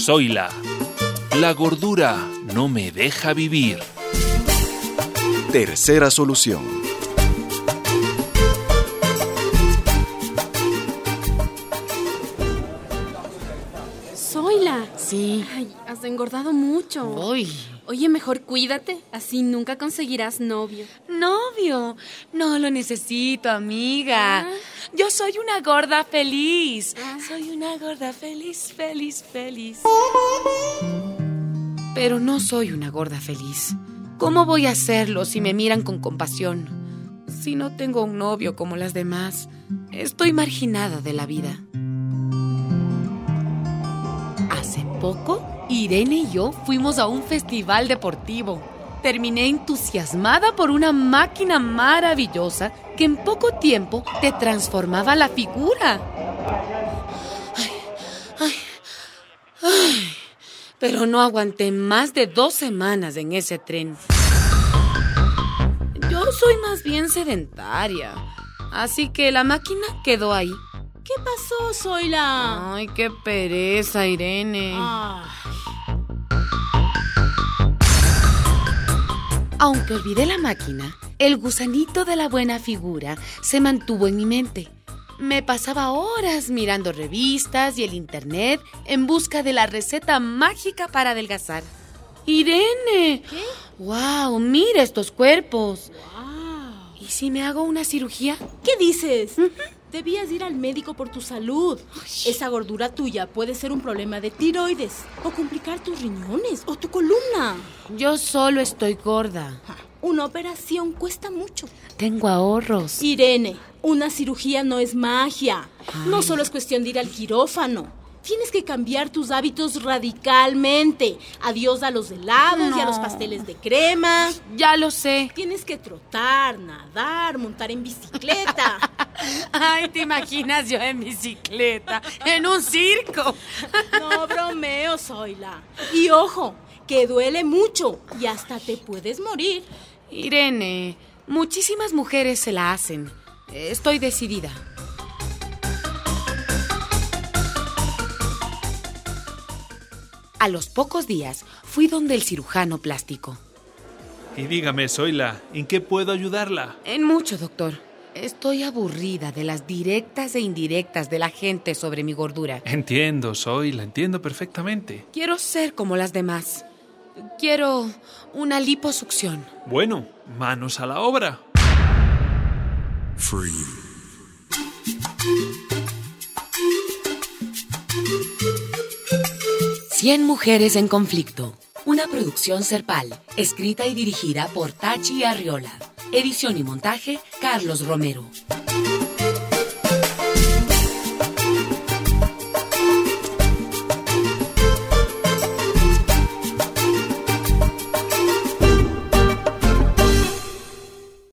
Zoila. La gordura no me deja vivir. Tercera solución. Zoila. Sí. Ay, has engordado mucho. Uy. Oye, mejor cuídate, así nunca conseguirás novio. ¿Novio? No lo necesito, amiga. Yo soy una gorda feliz. Soy una gorda feliz, feliz, feliz. Pero no soy una gorda feliz. ¿Cómo voy a hacerlo si me miran con compasión? Si no tengo un novio como las demás, estoy marginada de la vida. Hace poco, Irene y yo fuimos a un festival deportivo. Terminé entusiasmada por una máquina maravillosa que en poco tiempo te transformaba la figura. Ay, pero no aguanté más de 2 semanas en ese tren. Yo soy más bien sedentaria, así que la máquina quedó ahí. ¿Qué pasó, Zoila? Ay, qué pereza, Irene. Aunque olvidé la máquina, el gusanito de la buena figura se mantuvo en mi mente. Me pasaba horas mirando revistas y el internet en busca de la receta mágica para adelgazar. ¡Irene! ¿Qué? ¡Wow! ¡Mira estos cuerpos! Wow. ¿Y si me hago una cirugía? ¿Qué dices? Debías ir al médico por tu salud. Esa gordura tuya puede ser un problema de tiroides o complicar tus riñones o tu columna. Yo solo estoy gorda. Una operación cuesta mucho. Tengo ahorros. Irene, una cirugía no es magia. No solo es cuestión de ir al quirófano. Tienes que cambiar tus hábitos radicalmente. Adiós a los helados y a los pasteles de crema. Ya lo sé. Tienes que trotar, nadar, montar en bicicleta. Ay, ¿te imaginas yo en bicicleta? ¡En un circo! No bromeo, Zoila. Y ojo, que duele mucho y hasta te puedes morir. Irene, muchísimas mujeres se la hacen. Estoy decidida. A los pocos días fui donde el cirujano plástico. Y dígame, Zoila, ¿en qué puedo ayudarla? En mucho, doctor. Estoy aburrida de las directas e indirectas de la gente sobre mi gordura. Entiendo, Zoila, entiendo perfectamente. Quiero ser como las demás. Quiero una liposucción. Bueno, manos a la obra. Free. Cien mujeres en conflicto. Una producción Serpal, escrita y dirigida por Tachi Arriola. Edición y montaje, Carlos Romero.